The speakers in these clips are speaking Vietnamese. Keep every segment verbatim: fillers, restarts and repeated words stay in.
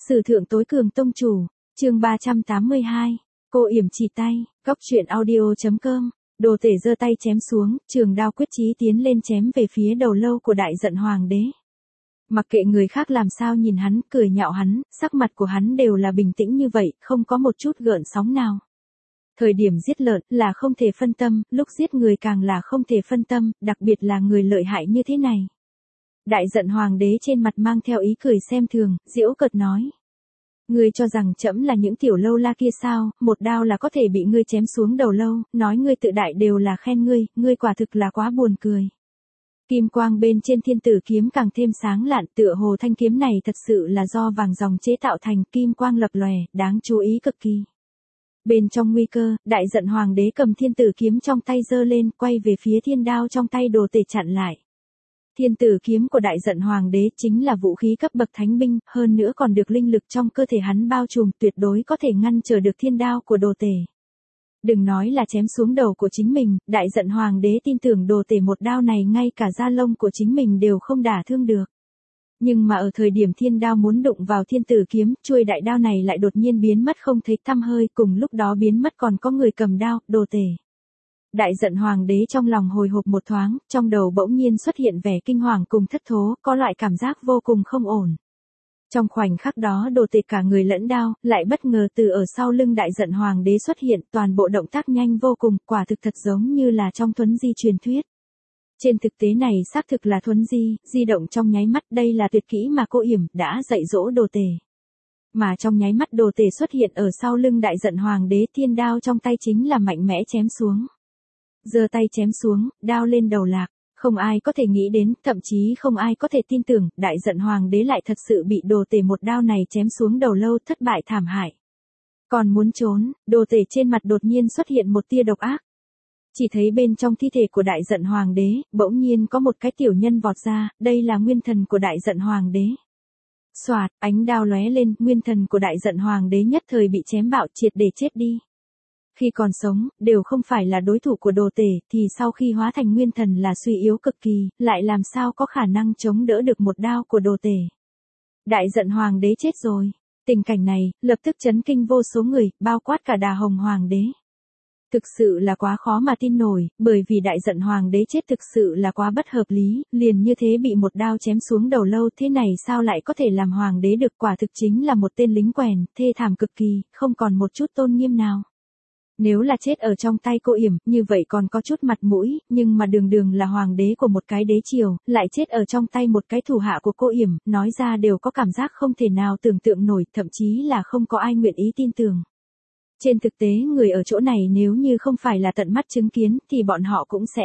Sử thượng tối cường tông chủ, chương ba trăm tám mươi hai, cô yểm chỉ tay, góc truyện audio.com, đồ tể giơ tay chém xuống, trường đao quyết chí tiến lên chém về phía đầu lâu của đại giận hoàng đế. Mặc kệ người khác làm sao nhìn hắn, cười nhạo hắn, sắc mặt của hắn đều là bình tĩnh như vậy, không có một chút gợn sóng nào. Thời điểm giết lợn là không thể phân tâm, lúc giết người càng là không thể phân tâm, đặc biệt là người lợi hại như thế này. Đại giận hoàng đế trên mặt mang theo ý cười xem thường, giễu cợt nói. Ngươi cho rằng trẫm là những tiểu lâu la kia sao, một đao là có thể bị ngươi chém xuống đầu lâu, nói ngươi tự đại đều là khen ngươi, ngươi quả thực là quá buồn cười. Kim quang bên trên thiên tử kiếm càng thêm sáng lạn, tựa hồ thanh kiếm này thật sự là do vàng ròng chế tạo thành, kim quang lập lòe, đáng chú ý cực kỳ. Bên trong nguy cơ, đại giận hoàng đế cầm thiên tử kiếm trong tay giơ lên, quay về phía thiên đao trong tay đồ tể chặn lại. Thiên tử kiếm của đại giận hoàng đế chính là vũ khí cấp bậc thánh binh, hơn nữa còn được linh lực trong cơ thể hắn bao trùm, tuyệt đối có thể ngăn trở được thiên đao của đồ tể. Đừng nói là chém xuống đầu của chính mình, đại giận hoàng đế tin tưởng đồ tể một đao này ngay cả da lông của chính mình đều không đả thương được. Nhưng mà ở thời điểm thiên đao muốn đụng vào thiên tử kiếm, chuôi đại đao này lại đột nhiên biến mất không thấy tăm hơi, cùng lúc đó biến mất còn có người cầm đao, đồ tể. Đại giận hoàng đế trong lòng hồi hộp một thoáng, trong đầu bỗng nhiên xuất hiện vẻ kinh hoàng cùng thất thố, có loại cảm giác vô cùng không ổn. Trong khoảnh khắc đó đồ tể cả người lẫn đao, lại bất ngờ từ ở sau lưng đại giận hoàng đế xuất hiện, toàn bộ động tác nhanh vô cùng, quả thực thật giống như là trong thuấn di truyền thuyết. Trên thực tế này xác thực là thuấn di, di động trong nháy mắt, đây là tuyệt kỹ mà cô yểm đã dạy dỗ đồ tể. Mà trong nháy mắt đồ tể xuất hiện ở sau lưng đại giận hoàng đế, thiên đao trong tay chính là mạnh mẽ chém xuống. Giơ tay chém xuống, đao lên đầu lạc, không ai có thể nghĩ đến, thậm chí không ai có thể tin tưởng, đại giận hoàng đế lại thật sự bị đồ tể một đao này chém xuống đầu lâu, thất bại thảm hại. Còn muốn trốn, đồ tể trên mặt đột nhiên xuất hiện một tia độc ác. Chỉ thấy bên trong thi thể của đại giận hoàng đế, bỗng nhiên có một cái tiểu nhân vọt ra, đây là nguyên thần của đại giận hoàng đế. Xoạt, ánh đao lóe lên, nguyên thần của đại giận hoàng đế nhất thời bị chém bạo, triệt để chết đi. Khi còn sống, đều không phải là đối thủ của đồ tể, thì sau khi hóa thành nguyên thần là suy yếu cực kỳ, lại làm sao có khả năng chống đỡ được một đao của đồ tể. Đại giận hoàng đế chết rồi. Tình cảnh này, lập tức chấn kinh vô số người, bao quát cả Đà Hồng hoàng đế. Thực sự là quá khó mà tin nổi, bởi vì đại giận hoàng đế chết thực sự là quá bất hợp lý, liền như thế bị một đao chém xuống đầu lâu, thế này sao lại có thể làm hoàng đế được, quả thực chính là một tên lính quèn, thê thảm cực kỳ, không còn một chút tôn nghiêm nào. Nếu là chết ở trong tay cô yểm, như vậy còn có chút mặt mũi, nhưng mà đường đường là hoàng đế của một cái đế triều, lại chết ở trong tay một cái thủ hạ của cô yểm, nói ra đều có cảm giác không thể nào tưởng tượng nổi, thậm chí là không có ai nguyện ý tin tưởng. Trên thực tế người ở chỗ này nếu như không phải là tận mắt chứng kiến, thì bọn họ cũng sẽ.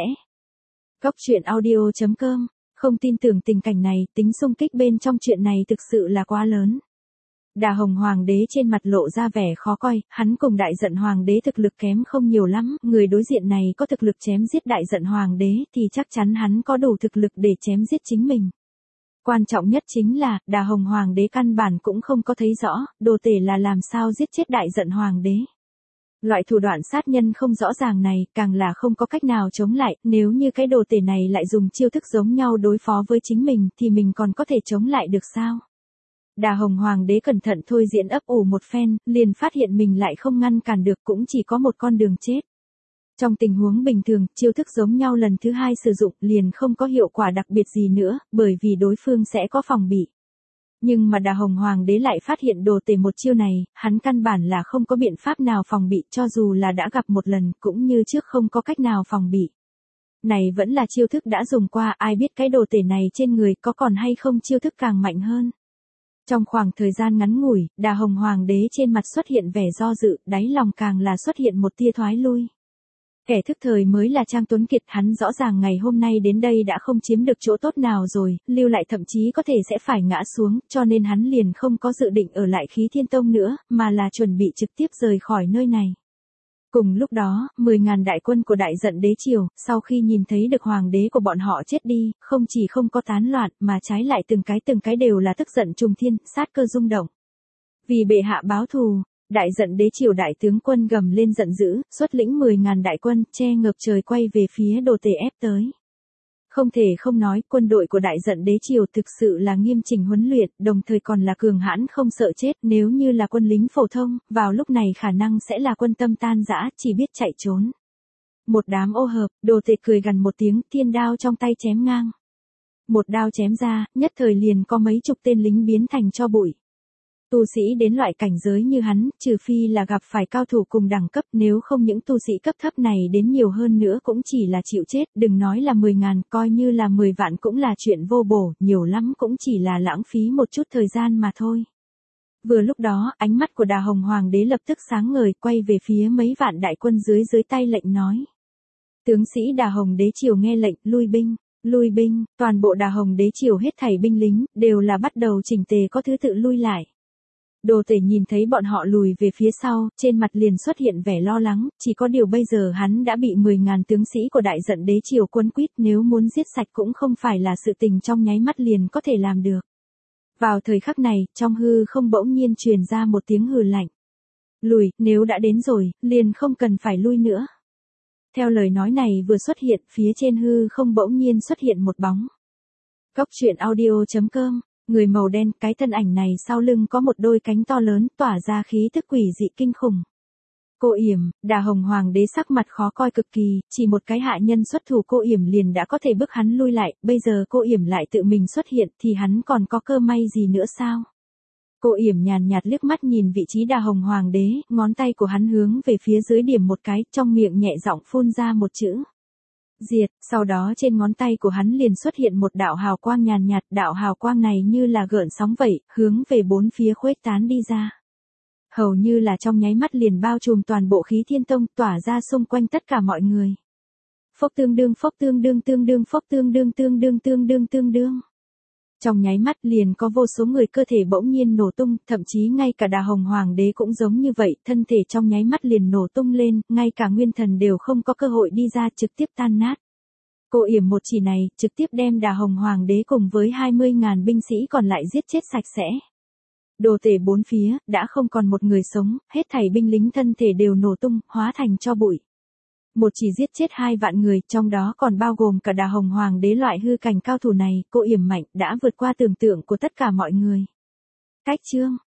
Góc truyện audio.com, không tin tưởng tình cảnh này, tính xung kích bên trong chuyện này thực sự là quá lớn. Đà Hồng hoàng đế trên mặt lộ ra vẻ khó coi, hắn cùng đại giận hoàng đế thực lực kém không nhiều lắm, người đối diện này có thực lực chém giết đại giận hoàng đế thì chắc chắn hắn có đủ thực lực để chém giết chính mình. Quan trọng nhất chính là, Đà Hồng hoàng đế căn bản cũng không có thấy rõ, đồ tể là làm sao giết chết đại giận hoàng đế. Loại thủ đoạn sát nhân không rõ ràng này, càng là không có cách nào chống lại, nếu như cái đồ tể này lại dùng chiêu thức giống nhau đối phó với chính mình, thì mình còn có thể chống lại được sao? Đà Hồng hoàng đế cẩn thận thôi diễn ấp ủ một phen, liền phát hiện mình lại không ngăn cản được, cũng chỉ có một con đường chết. Trong tình huống bình thường, chiêu thức giống nhau lần thứ hai sử dụng liền không có hiệu quả đặc biệt gì nữa, bởi vì đối phương sẽ có phòng bị. Nhưng mà Đà Hồng hoàng đế lại phát hiện đồ tể một chiêu này, hắn căn bản là không có biện pháp nào phòng bị, cho dù là đã gặp một lần, cũng như trước không có cách nào phòng bị. Này vẫn là chiêu thức đã dùng qua, ai biết cái đồ tể này trên người có còn hay không chiêu thức càng mạnh hơn. Trong khoảng thời gian ngắn ngủi, Đà Hồng hoàng đế trên mặt xuất hiện vẻ do dự, đáy lòng càng là xuất hiện một tia thoái lui. Kẻ thức thời mới là Trang Tuấn Kiệt, hắn rõ ràng ngày hôm nay đến đây đã không chiếm được chỗ tốt nào rồi, lưu lại thậm chí có thể sẽ phải ngã xuống, cho nên hắn liền không có dự định ở lại Khí Thiên Tông nữa, mà là chuẩn bị trực tiếp rời khỏi nơi này. Cùng lúc đó, mười ngàn đại quân của đại giận đế triều, sau khi nhìn thấy được hoàng đế của bọn họ chết đi, không chỉ không có tán loạn, mà trái lại từng cái từng cái đều là tức giận trùng thiên, sát cơ rung động. Vì bệ hạ báo thù, đại giận đế triều đại tướng quân gầm lên giận dữ, xuất lĩnh mười ngàn đại quân, che ngập trời quay về phía đồ tể ép tới. Không thể không nói, quân đội của đại giận đế triều thực sự là nghiêm chỉnh huấn luyện, đồng thời còn là cường hãn không sợ chết, nếu như là quân lính phổ thông, vào lúc này khả năng sẽ là quân tâm tan rã, chỉ biết chạy trốn. Một đám ô hợp, Đồ Tể cười gằn một tiếng, thiên đao trong tay chém ngang. Một đao chém ra, nhất thời liền có mấy chục tên lính biến thành tro bụi. Tu sĩ đến loại cảnh giới như hắn, trừ phi là gặp phải cao thủ cùng đẳng cấp, nếu không những tu sĩ cấp thấp này đến nhiều hơn nữa cũng chỉ là chịu chết, đừng nói là mười ngàn, coi như là mười vạn cũng là chuyện vô bổ, nhiều lắm cũng chỉ là lãng phí một chút thời gian mà thôi. Vừa lúc đó, ánh mắt của Đà Hồng Hoàng đế lập tức sáng ngời, quay về phía mấy vạn đại quân dưới dưới tay lệnh nói. Tướng sĩ Đà Hồng đế triều nghe lệnh, lui binh. Lui binh, toàn bộ Đà Hồng đế triều hết thảy binh lính, đều là bắt đầu chỉnh tề có thứ tự lui lại. Đồ Tể nhìn thấy bọn họ lùi về phía sau, trên mặt liền xuất hiện vẻ lo lắng, chỉ có điều bây giờ hắn đã bị mười ngàn tướng sĩ của đại giận đế triều quấn quýt, nếu muốn giết sạch cũng không phải là sự tình trong nháy mắt liền có thể làm được. Vào thời khắc này, trong hư không bỗng nhiên truyền ra một tiếng hừ lạnh. Lùi, nếu đã đến rồi, liền không cần phải lui nữa. Theo lời nói này vừa xuất hiện, phía trên hư không bỗng nhiên xuất hiện một bóng. Góc truyện audio chấm com, người màu đen, cái thân ảnh này sau lưng có một đôi cánh to lớn, tỏa ra khí tức quỷ dị kinh khủng. Cô Yểm, Đà Hồng Hoàng đế sắc mặt khó coi cực kỳ, chỉ một cái hạ nhân xuất thủ Cô Yểm liền đã có thể bức hắn lui lại, bây giờ Cô Yểm lại tự mình xuất hiện thì hắn còn có cơ may gì nữa sao? Cô Yểm nhàn nhạt liếc mắt nhìn vị trí Đà Hồng Hoàng đế, ngón tay của hắn hướng về phía dưới điểm một cái, trong miệng nhẹ giọng phun ra một chữ. Diệt, sau đó trên ngón tay của hắn liền xuất hiện một đạo hào quang nhàn nhạt, đạo hào quang này như là gợn sóng vậy, hướng về bốn phía khuếch tán đi ra. Hầu như là trong nháy mắt liền bao trùm toàn bộ khí thiên tông, tỏa ra xung quanh tất cả mọi người. Phốc tương đương phốc tương đương tương đương phốc tương đương tương đương tương đương tương đương. Trong nháy mắt liền có vô số người cơ thể bỗng nhiên nổ tung, thậm chí ngay cả Đà Hồng Hoàng đế cũng giống như vậy, thân thể trong nháy mắt liền nổ tung lên, ngay cả nguyên thần đều không có cơ hội đi ra, trực tiếp tan nát. Cô Yểm một chỉ này, trực tiếp đem Đà Hồng Hoàng đế cùng với hai mươi ngàn binh sĩ còn lại giết chết sạch sẽ. Đồ Tể bốn phía, đã không còn một người sống, hết thảy binh lính thân thể đều nổ tung, hóa thành tro bụi. Một chỉ giết chết hai vạn người, trong đó còn bao gồm cả Đà Hồng Hoàng đế loại hư cảnh cao thủ này, Cô Yểm mạnh, đã vượt qua tưởng tượng của tất cả mọi người. Cách chương